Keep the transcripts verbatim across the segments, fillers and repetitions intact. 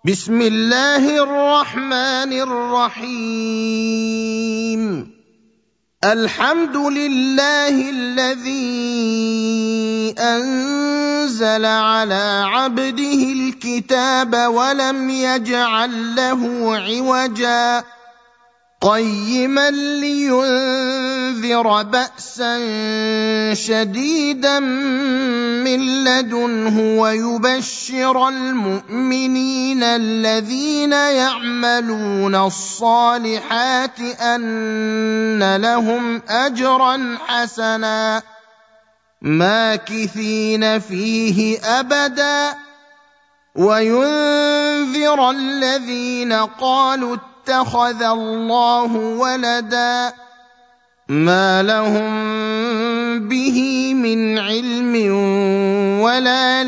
بسم الله الرحمن الرحيم. الحمد لله الذي أنزل على عبده الكتاب ولم يجعل له عوجا قيما لينذر بأسا شديدا من لدنه ويبشر المؤمنين الذين يعملون الصالحات أن لهم أجرا حسنا ماكثين فيه أبدا وينذر الذين قالوا اتخذ الله ولدا ما لهم به من علم ولا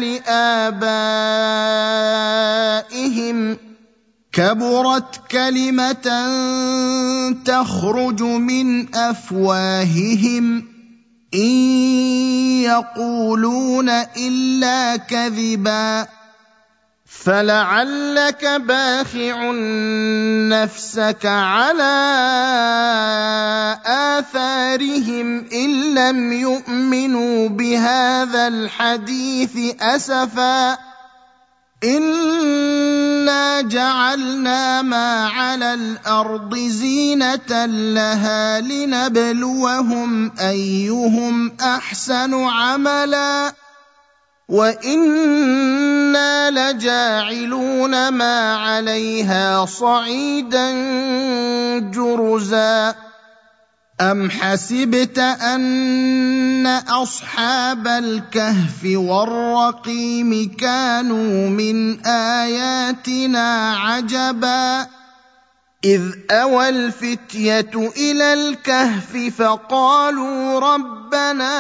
لآبائهم كبرت كلمة تخرج من أفواههم إن يقولون إلا كذبا فلعلك باخع نفسك على آثارهم إن لم يؤمنوا بهذا الحديث أسفا إنا جعلنا ما على الأرض زينة لها لنبلوهم أيهم أحسن عملا وإنا لجاعلون ما عليها صعيدا جرزا أم حسبت أن أصحاب الكهف والرقيم كانوا من آياتنا عجبا إذ أوى الفتية إلى الكهف فقالوا ربنا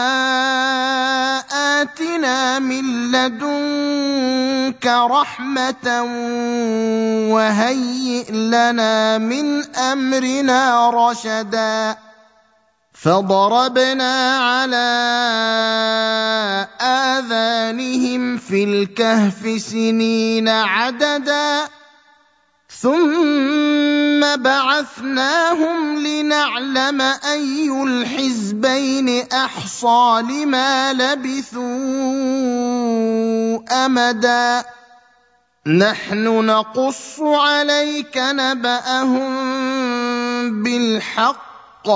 آتنا من لدنك رحمة وهيئ لنا من أمرنا رشدا فضربنا على آذانهم في الكهف سنين عددا ثم بعثناهم لنعلم أي الحزبين أحصى لما لبثوا أمدا نحن نقص عليك نبأهم بالحق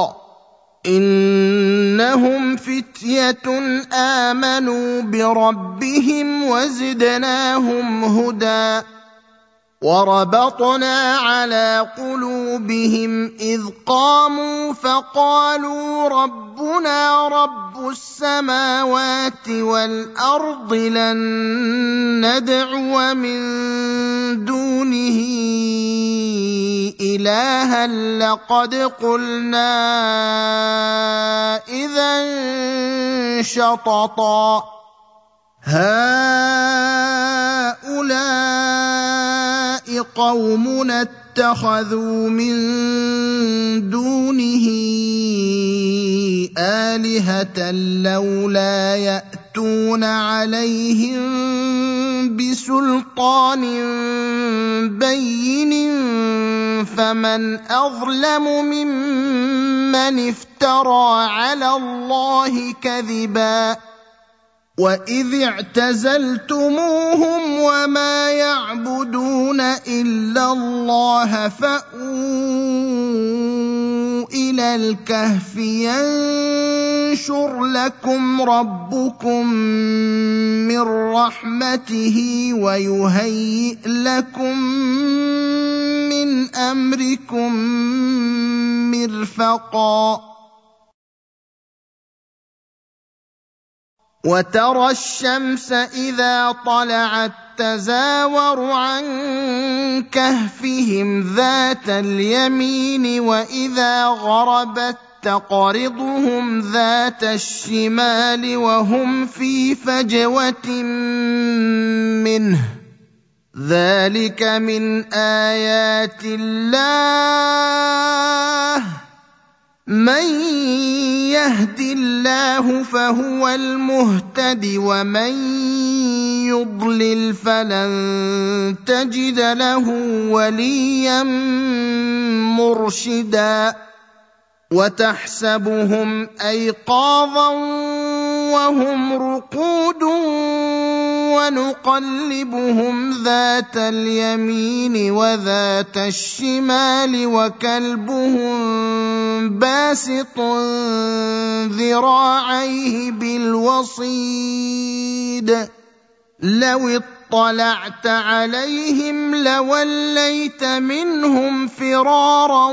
إنهم فتية آمنوا بربهم وزدناهم هدى وربطنا على قلوبهم إذ قاموا فقالوا ربنا رب السماوات والأرض لن ندعو من دونه إلها لقد قلنا إذا شططا هؤلاء قومنا اتخذوا من دونه آلهة لولا يأتون عليهم بسلطان بين فمن أظلم ممن افترى على الله كذبا وإذ اعتزلتموهم وما يعبدون إلا الله فأووا إلى الكهف ينشر لكم ربكم من رحمته ويهيئ لكم من أمركم مرفقا وترى الشمس إذا طلعت تزاور عن كهفهم ذات اليمين وإذا غربت تقرضهم ذات الشمال وهم في فجوة منه ذلك من آيات الله من يهد الله فهو المهتد ومن يضلل فلن تجد له وليا مرشدا وتحسبهم ايقاظا وهم رقود ونقلبهم ذات اليمين وذات الشمال وكلبهم باسط ذراعيه بالوصيد لو اطلعت عليهم لوليت منهم فرارا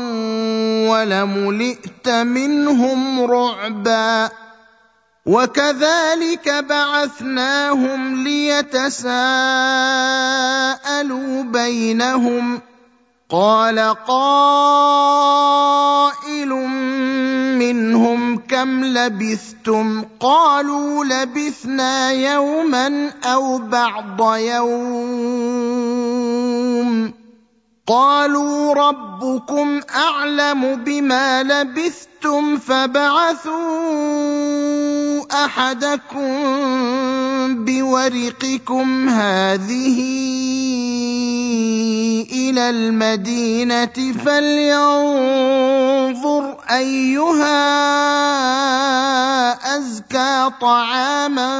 ولملئت منهم رعبا وكذلك بعثناهم ليتساءلوا بينهم قال قائل منهم كم لبثتم قالوا لبثنا يوما أو بعض يوم قالوا ربكم أعلم بما لبثتم فابعثوا أحدكم بورقكم هذه إلى المدينة فلينظر أيها أزكى طعاما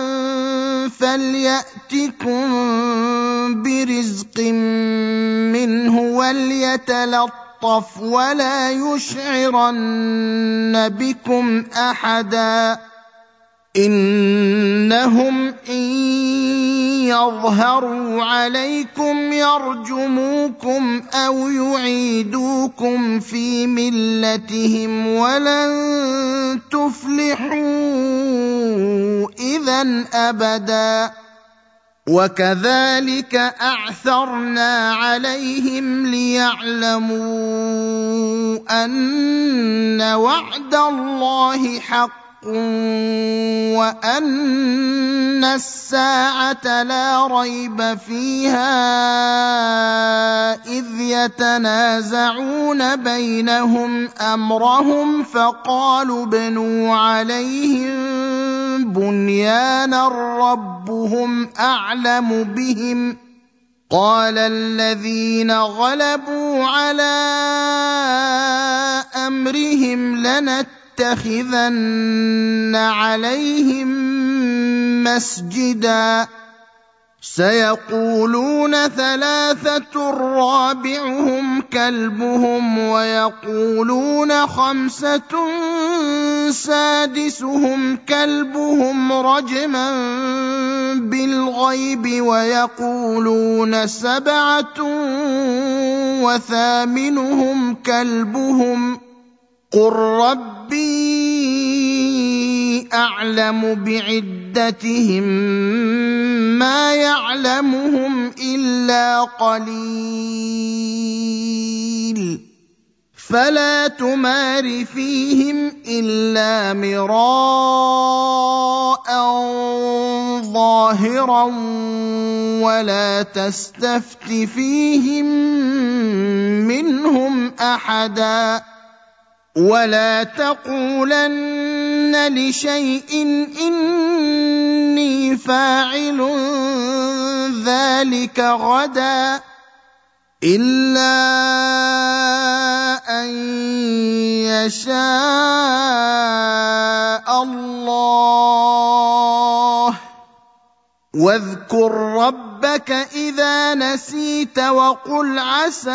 فليأتكم برزق منه وليتلطف ولا يشعرن بكم أحدا إنهم إن يظهروا عليكم يرجموكم أو يعيدوكم في ملتهم ولن تفلحوا إذن أبدا وكذلك أعثرنا عليهم ليعلموا أن وعد الله حق وأن الساعة لا ريب فيها إذ يتنازعون بينهم أمرهم فقالوا ابنوا عليهم بنيانا ربهم أعلم بهم قال الذين غلبوا على أمرهم لنتخذن عليهم مسجدا سيقولون ثلاثة رابعهم كلبهم ويقولون خمسة سادسهم كلبهم رجما بالغيب ويقولون سبعة وثامنهم كلبهم قل ربي أعلم بعدتهم ما يعلمهم إلا قليل فلا تمار فيهم إلا مراء ظاهرا ولا تستفت فيهم منهم أحدا ولا تقولن لشيء إني فاعل ذلك غدا إلا أن يشاء الله واذكر ربك إذا نسيت وقل عسى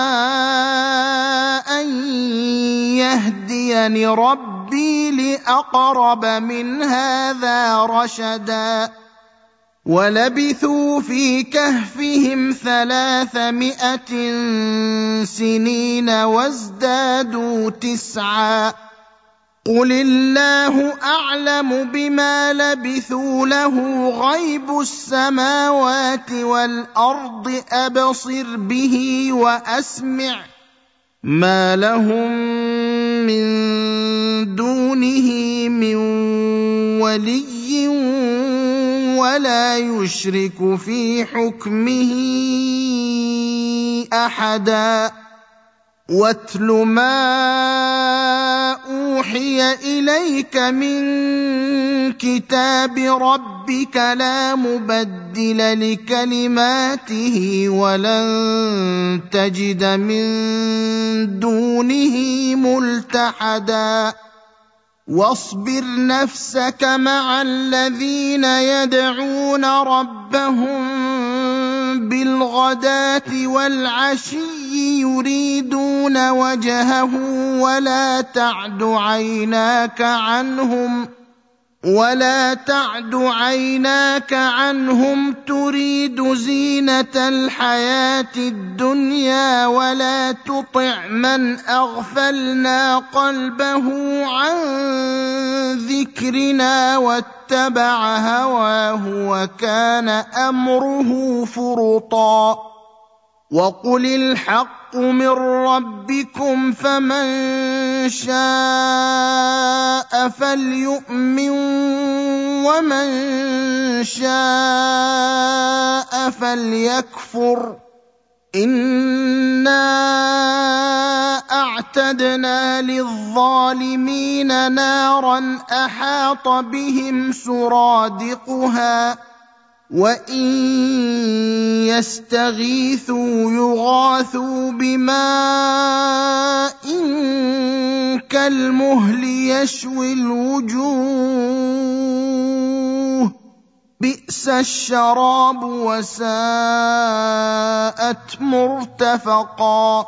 أن يهديني ربي لأقرب من هذا رشدا ولبثوا في كهفهم ثلاثمائة سنين وازدادوا تسعا قل الله أعلم بما لبثوا له غيب السماوات والأرض أبصر به وأسمع ما لهم من دونه من ولي ولا يشرك في حكمه أحدا واتل ما أوحي إليك من كتاب ربك لا مبدل لكلماته ولن تجد من دونه ملتحدا واصبر نفسك مع الذين يدعون ربهم بالغداة والعشي يريدون وجهه ولا تعد عيناك عنهم ولا تعد عيناك عنهم تريد زينة الحياة الدنيا ولا تطع من أغفلنا قلبه عن ذكرنا واتبع هواه وكان أمره فرطا وقل الحق من ربكم فمن شاء فليؤمن ومن شاء فليكفر إنا أعتدنا للظالمين نارا أحاط بهم سرادقها وإن يستغيثوا يغاثوا بماء كالمهل يشوي الوجوه بئس الشراب وساءت مرتفقا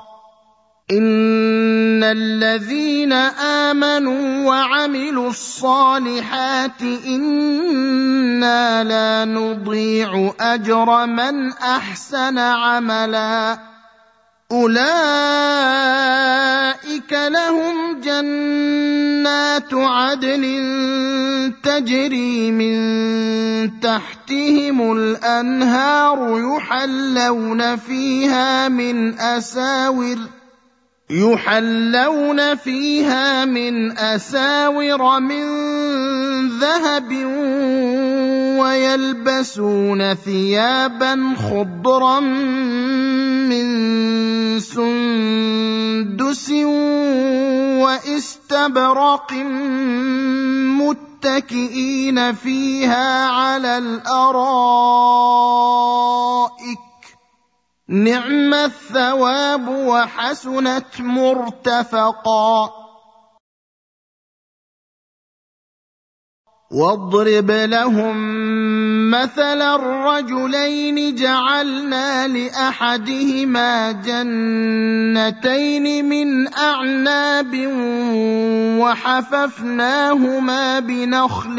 إن الذين آمنوا وعملوا الصالحات إنا لا نضيع أجر من أحسن عملا أولئك لهم جنات عدن تجري من تحتهم الأنهار يحلون فيها من أساور يحلون فيها من أساور من ذهب ويلبسون ثيابا خضرا من سندس واستبرق متكئين فيها على الأرائك نعم الثواب وحسنت مرتفقا واضرب لهم مثلا الرجلين جعلنا لأحدهما جنتين من أعناب وحففناهما بنخل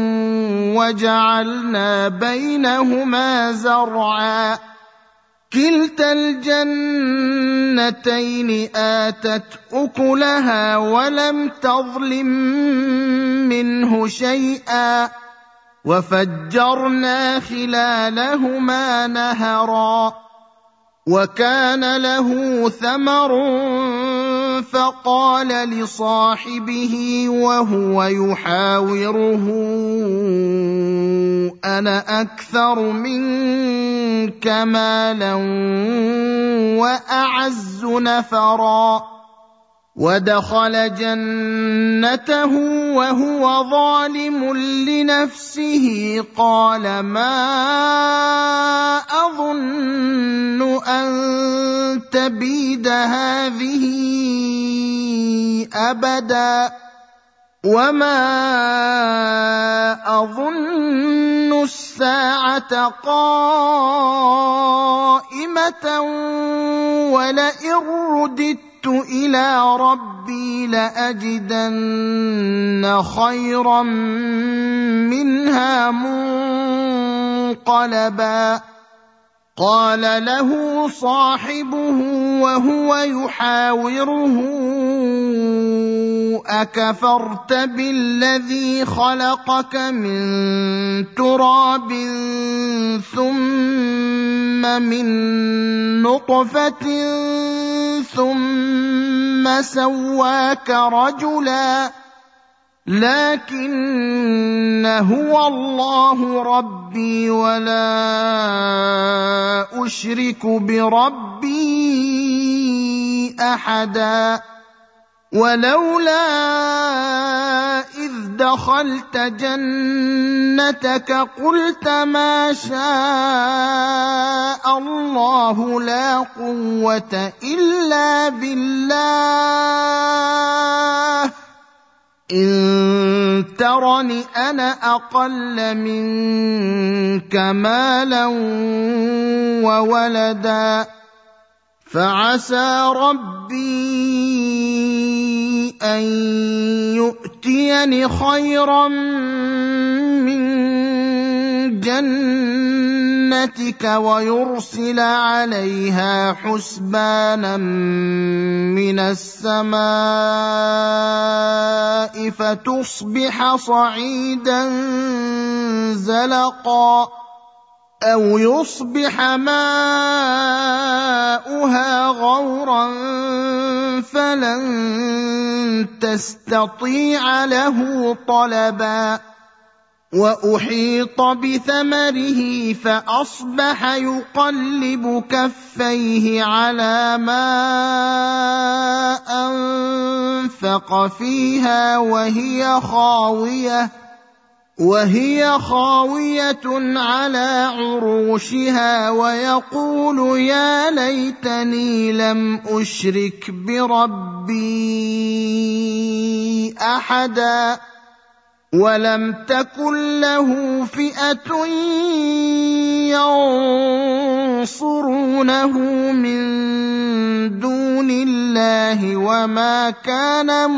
وجعلنا بينهما زرعا كلتا الجنتين آتت أكلها ولم تظلم منه شيئا وفجرنا خلالهما نهرا وكان له ثمر فقال لصاحبه وهو يحاوره أنا أكثر منك مالا وأعز نفرا ودخل جنته وهو ظالم لنفسه قال ما أظن أن تبيد هذه أبدا وما أظن الساعة قائمة ولئن رددت إلى ربي لأجدن خيرا منها منقلبا قال له صاحبه وهو يحاوره أكفرت بالذي خلقك من تراب ثم من نطفة ثم سواك رجلا لكن هو الله ربي ولا أشرك بربي أحدا ولولا إذ دخلت جنتك قلت ما شاء الله لا قوة إلا بالله إن ترني أنا أقل منك مالا وولدا فعسى ربي أن يؤتيني خيرا من جنتك ويرسل عليها حسبانا من السماء فتصبح صعيدا زلقا أو يصبح ماؤها غورا فلن تستطيع له طلبا وأحيط بثمره فأصبح يقلب كفيه على ما أنفق فيها وهي خاوية وهي خاوية على عروشها ويقول يا ليتني لم أشرك بربي أحدا ولم تكن له فئة ينصرونه من دون الله وما كان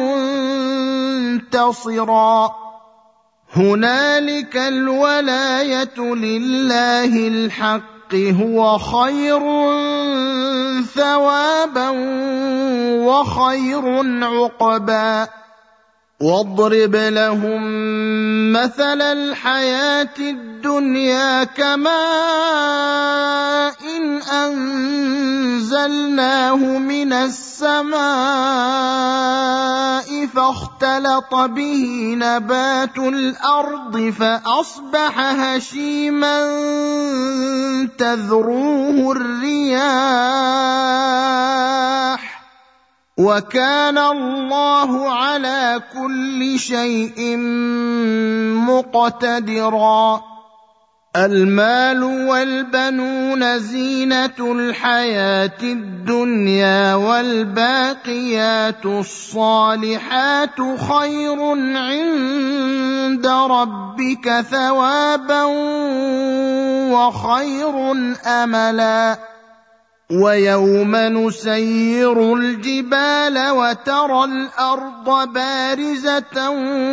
منتصرا هنالك الولاية لله الحق هو خير ثوابا وخير عقبا واضرب لهم مثل الحياة الدنيا كماء إن أنزلناه من السماء فاختلط به نبات الأرض فأصبح هشيما تذروه الرياح وكان الله على كل شيء مقتدرا المال والبنون زينة الحياة الدنيا والباقيات الصالحات خير عند ربك ثوابا وخير أملا ويوم نسير الجبال وترى الأرض بارزة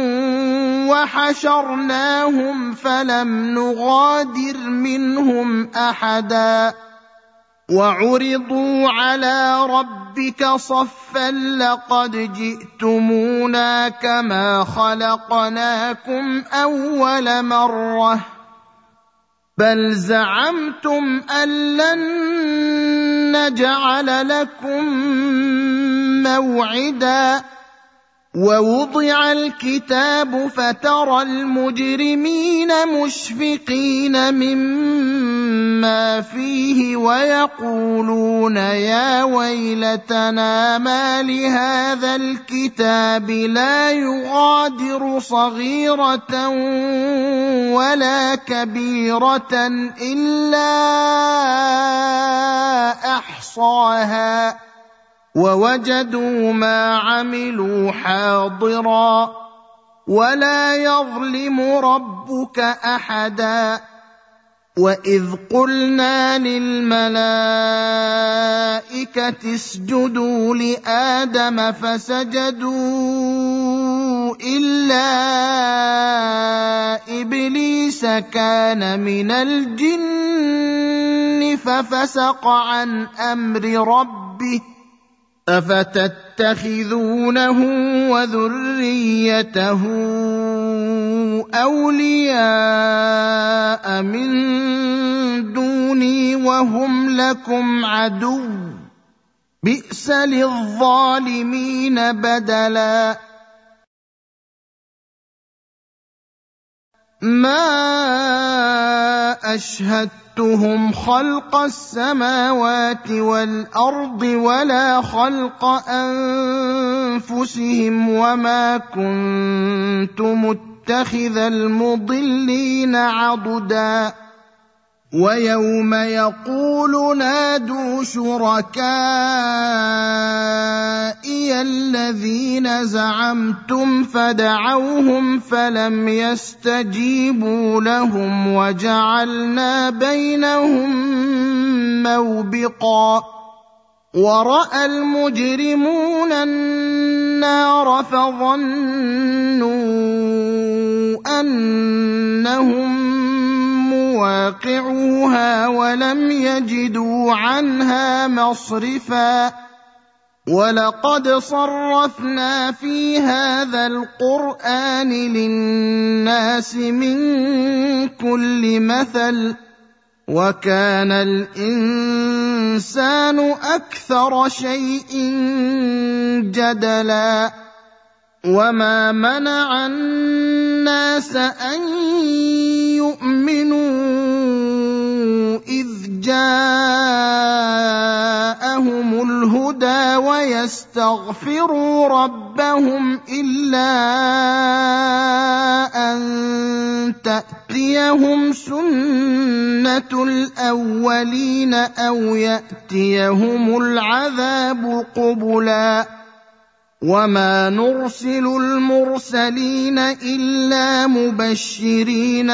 وحشرناهم فلم نغادر منهم أحدا وعرضوا على ربك صفا لقد جئتمونا كما خلقناكم أول مرة بل زعمتم أن لن نجعل لكم موعدا ووضع الكتاب فترى المجرمين مشفقين مما فيه ويقولون يا ويلتنا ما لهذا الكتاب لا يغادر صغيرة ولا كبيرة إلا أحصاها ووجدوا ما عملوا حاضرا ولا يظلم ربك أحدا وإذ قلنا للملائكة اسجدوا لآدم فسجدوا إلا إبليس كان من الجن ففسق عن أمر ربه أفتتخذونه وذريته أولياء من دوني وهم لكم عدو بئس للظالمين بدلا ما أشهدت أشهدتهم خلق السماوات والأرض ولا خلق أنفسهم وما كنت متخذ المضلين عضدا ويوم يقول نادوا شركائي الذين زعمتم فدعوهم فلم يستجيبوا لهم وجعلنا بينهم موبقا ورأى المجرمون النار فظنوا أنهم مواقعوها ولم يجدوا عنها مصرفا ولقد صرفنا في هذا القرآن للناس من كل مثل وكان الإنسان أكثر شيء جدلا وما منع الناس أن يؤمنوا إذ جاءهم الهدى ويستغفروا ربهم إلا أن تأتيهم سنة الأولين أو يأتيهم العذاب قبلا وما نرسل المرسلين إلا مبشرين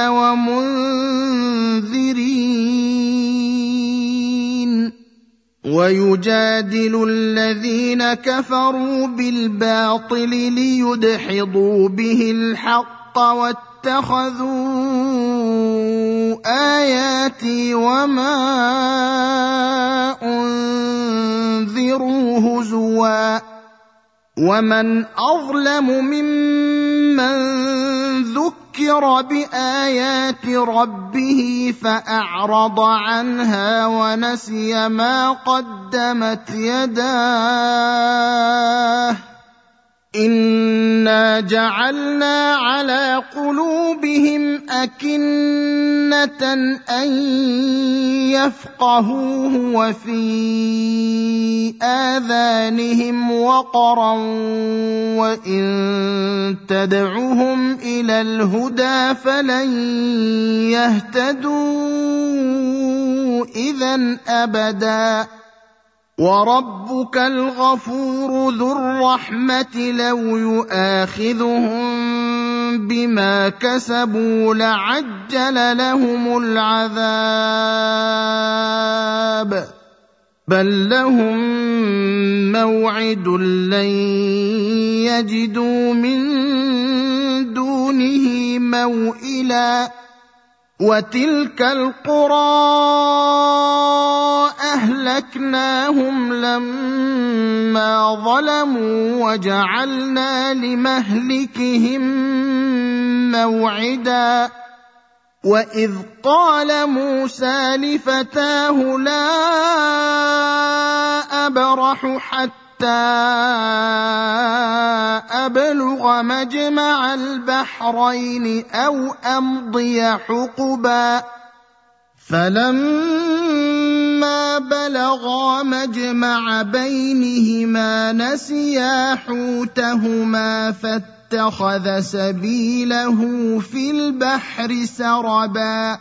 ومنذرين ويجادل الذين كفروا بالباطل ليدحضوا به الحق واتخذوا آياتي وما أنذروا هزوا ومن أظلم ممن ذكر بآيات ربه فأعرض عنها ونسي ما قدمت يداه إنا جعلنا على قلوبهم أكنة أن يفقهوه وفي آذانهم وقرا وإن تدعهم إلى الهدى فلن يهتدوا إذا أبدا وربك الغفور ذو الرحمة لو يؤاخذهم بما كسبوا لعجل لهم العذاب بل لهم موعد لن يجدوا من دونه موئلا وتلك القرى أهلكناهم لما ظلموا وجعلنا لمهلكهم موعدا وإذ قال موسى لفتاه لا أبرح حتى أبلغ مجمع البحرين أو أمضي حقبا فلما بلغا مجمع بينهما نسيا حوتهما فاتخذ سبيله في البحر سربا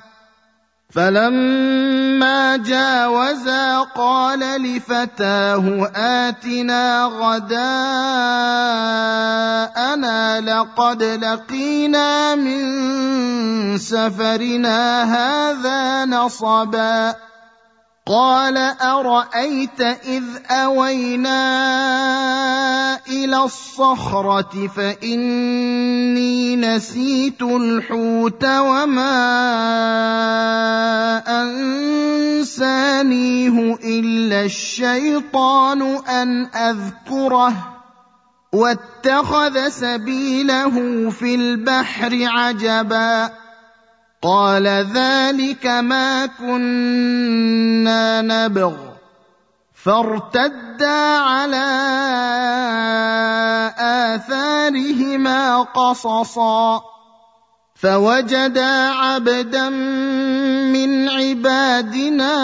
فلما جاوزا قال لفتاه آتنا غداءنا لقد لقينا من سفرنا هذا نصبا قال أرأيت إذ أوينا إلى الصخرة فإني نسيت الحوت وما أنسانيه إلا الشيطان أن أذكره واتخذ سبيله في البحر عجبا قال ذلك ما كنا نبغ فارتدا على آثارهما قصصا فوجدا عبدا من عبادنا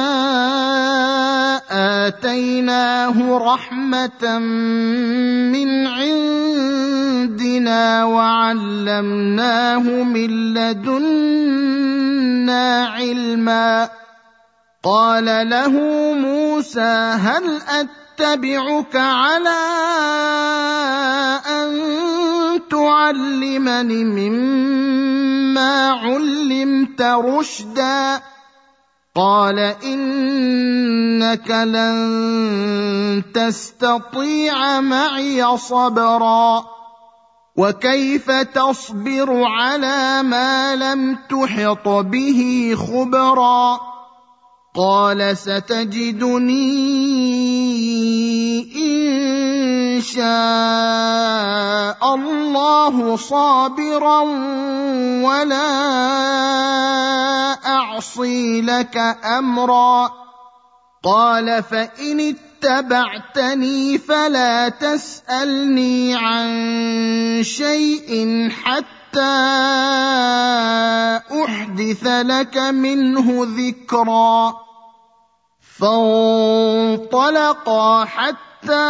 آتيناه رحمة من عندنا وعلمناه من لدنا علما. قال له موسى هل أتبعك على أن تعلمني مما علمت رشدا؟ قال إنك لن تستطيع معي صبرا وكيف تصبر على ما لم تحط به خبرا؟ قال ستجدني إن شاء الله صابرا ولا أعصي لك أمرا. قال فإن اتبعتني فلا تسألني عن شيء حتى أحدث لك منه ذكرا. فانطلقا حتى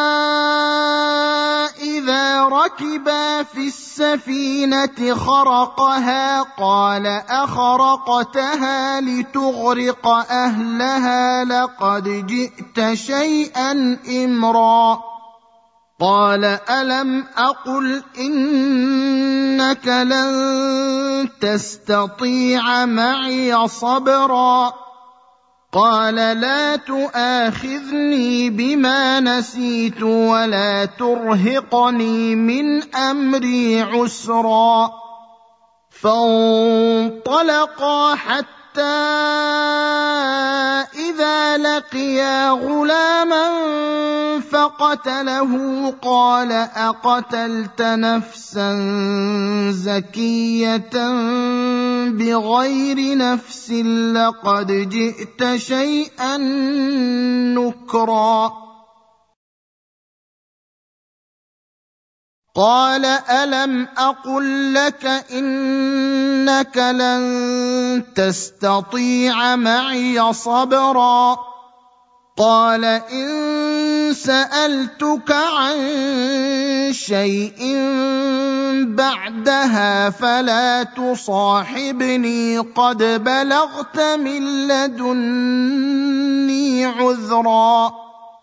إذا ركبا في السفينة خرقها قال أخرقتها لتغرق أهلها لقد جئت شيئا إمرا. قال ألم أقل إنك لن تستطيع معي صبرا؟ قال لا تؤاخذني بما نسيت ولا ترهقني من أمري عسرا. فانطلقا حتى إذا لقيا غلاما فقتله قال أقتلت نفسا زكية بغير نفس لقد جئت شيئا نكرا. قال ألم أقل لك إنك لن تستطيع معي صبرا؟ قال إن سألتك عن شيء بعدها فلا تصاحبني قد بلغت من لدني عذرا.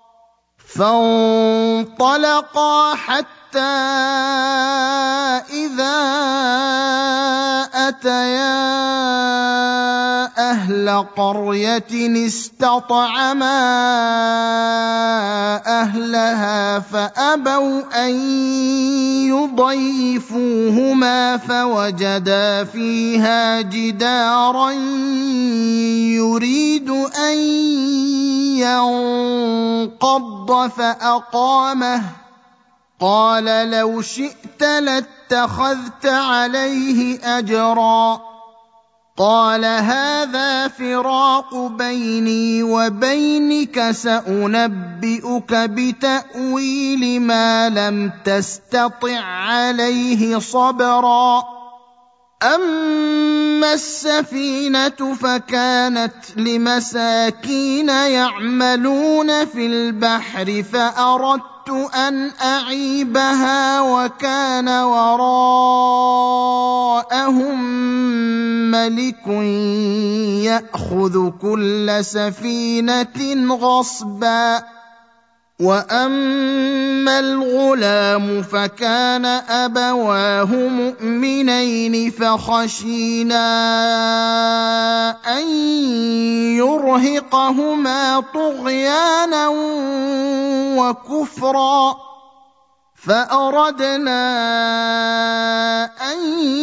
فانطلقا حتى إذا أتيا أهل قرية استطعما أهلها فأبوا أن يضيفوهما فوجدا فيها جدارا يريد أن ينقض فأقامه. قال لو شئت لاتخذت عليه أجرا. قال هذا فراق بيني وبينك سأنبئك بتأويل ما لم تستطع عليه صبرا. أما السفينة فكانت لمساكين يعملون في البحر فأردت أن أعيبها وكان وراءهم ملك يأخذ كل سفينة غصبا. وأما الغلام فكان أبواه مؤمنين فخشينا أن يرهقهما طغيانا وكفرا فأردنا أن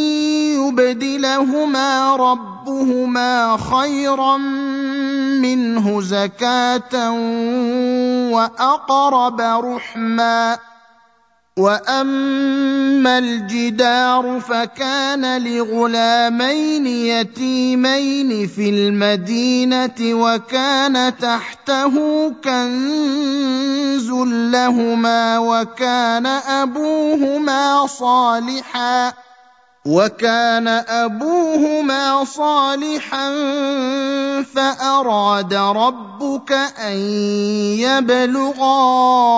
يبدلهما ربهما خيرا منه زكاة وأقرب رحما. وأما الجدار فكان لغلامين يتيمين في المدينة وكان تحته كنز لهما وكان أبوهما صالحا وكان أبوهما صالحا فأراد ربك أن يبلغا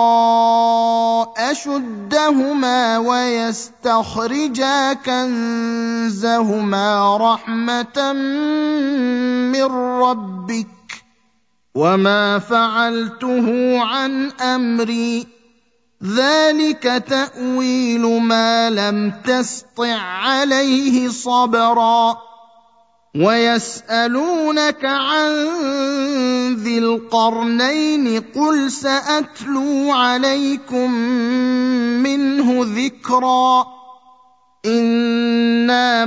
أشدهما ويستخرجا كنزهما رحمة من ربك وما فعلته عن أمري ذلك تأويل ما لم تسطع عليه صبرا ويسألونك عن ذي القرنين قل سأتلو عليكم منه ذكرا إنا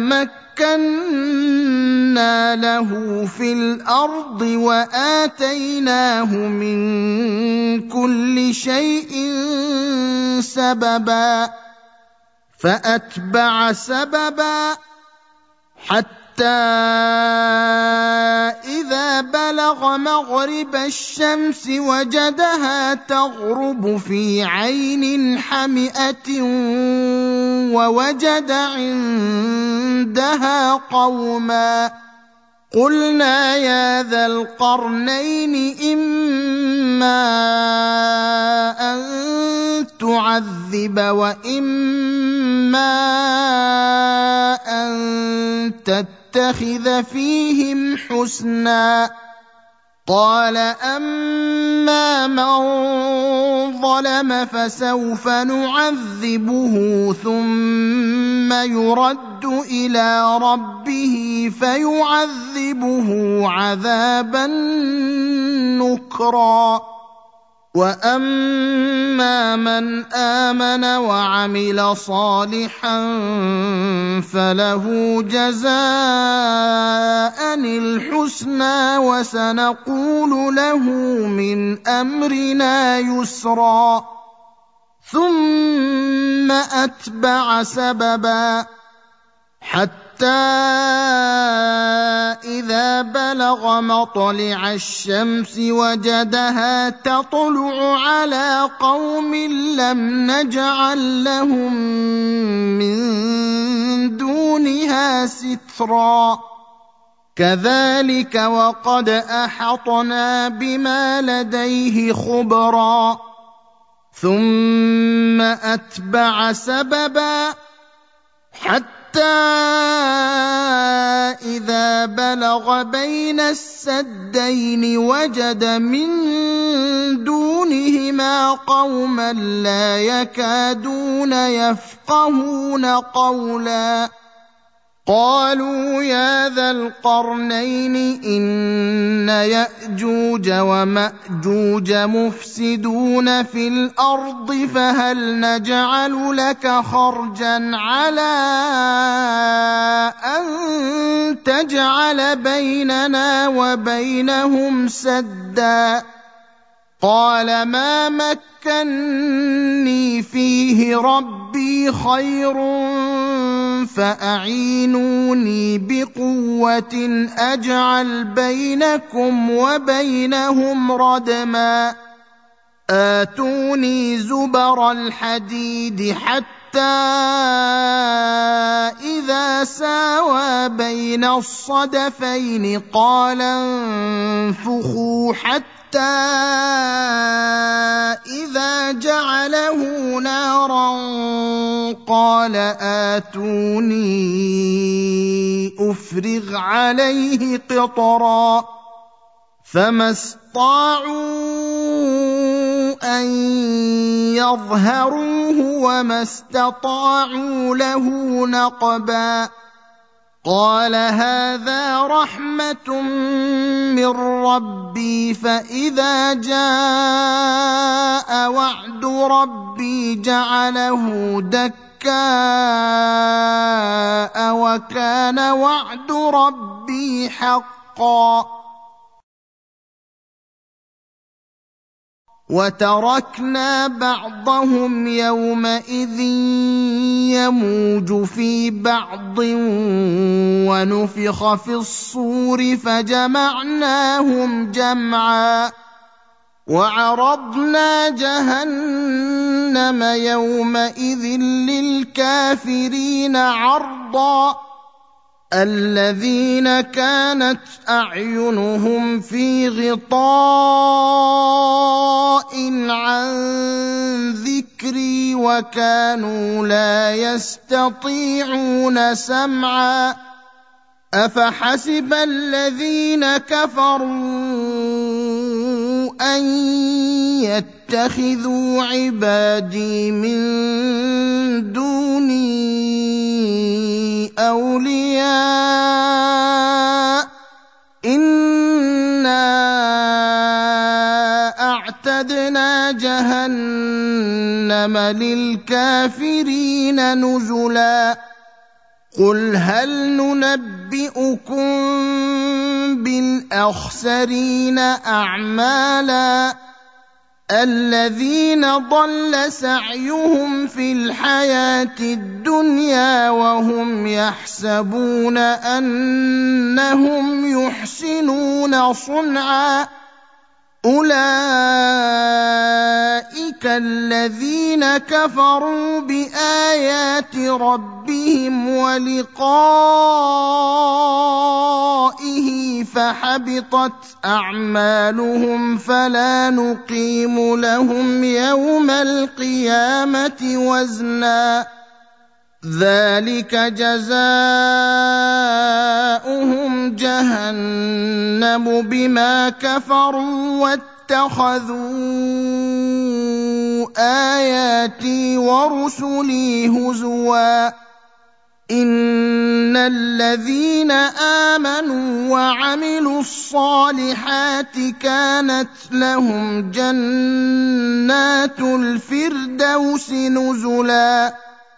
مكنا له في الأرض وآتيناه من كل شيء سببا فأتبع سببا حتى إذا بلغ مغرب الشمس وجدها تغرب في عين حمئة ووجد عندها قوما قلنا يا ذا القرنين إما أن تعذب وإما أن تتخذ فيهم حسنا قال أما من ظلم فسوف نعذبه ثم يرد إلى ربه فيعذبه عذابا نكرا وأما من آمن وعمل صالحا فله جزاء الحسنى وسنقول له من أمرنا يسرا ثم أتبع سببا حتى إذا بلغ مطلع الشمس وجدها تطلع على قوم لم نجعل لهم من دونها سترا كذلك وقد أحطنا بما لديه خبرا ثم أتبع سببا حتى حتى إذا بلغ بين السدين وجد من دونهما قوما لا يكادون يفقهون قولا قالوا يا ذا القرنين إن يأجوج ومأجوج مفسدون في الأرض فهل نجعل لك خرجا على أن تجعل بيننا وبينهم سدا قال ما مكني فيه ربي خير فأعينوني بقوة أجعل بينكم وبينهم ردما آتوني زبر الحديد حتى إذا ساوى بين الصدفين قال انفخوا حتى حتى إذا جعله نارا قال آتوني أفرغ عليه قطرا فما استطاعوا أن يظهروه وما استطاعوا له نقبا قال هذا رحمة من ربي فإذا جاء وعد ربي جعله دكاء وكان وعد ربي حقا وتركنا بعضهم يومئذ يموج في بعض ونفخ في الصور فجمعناهم جمعا وعرضنا جهنم يومئذ للكافرين عرضا الذين كانت أعينهم في غطاء عن ذكري وكانوا لا يستطيعون سمعا أفحسب الذين كفروا أن يتخذوا عبادي من دوني أولياء إنا أعتدنا جهنم للكافرين نزلا قل هل ننبئكم بالأخسرين أعمالا الذين ضل سعيهم في الحياة الدنيا وهم يحسبون أنهم يحسنون صنعا أولئك الذين كفروا بآيات ربهم ولقائه فحبطت أعمالهم فلا نقيم لهم يوم القيامة وزنا ذلك جزاؤهم جهنم بما كفروا واتخذوا آياتي ورسلي هزوا إن الذين آمنوا وعملوا الصالحات كانت لهم جنات الفردوس نزلا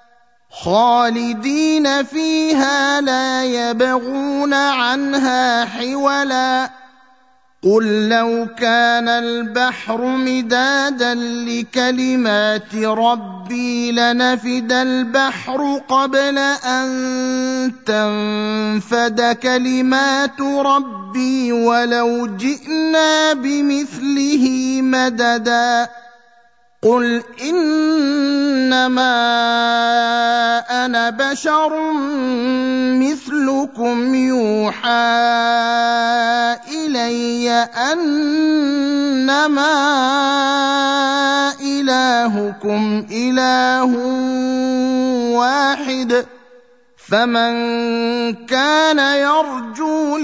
خالدين فيها لا يبغون عنها حولا قل لو كان البحر مدادا لكلمات ربي لنفد البحر قبل أن تنفد كلمات ربي ولو جئنا بمثله مددا قل إنما أنا بشر مثلكم يوحى إلي أنما إلهكم إله واحد فمن كان يرجو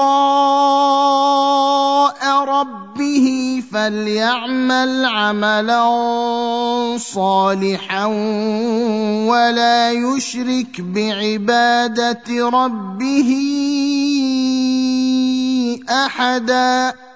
لقاء ربه فليعمل عملا صالحا ولا يشرك بعبادة ربه أحدا.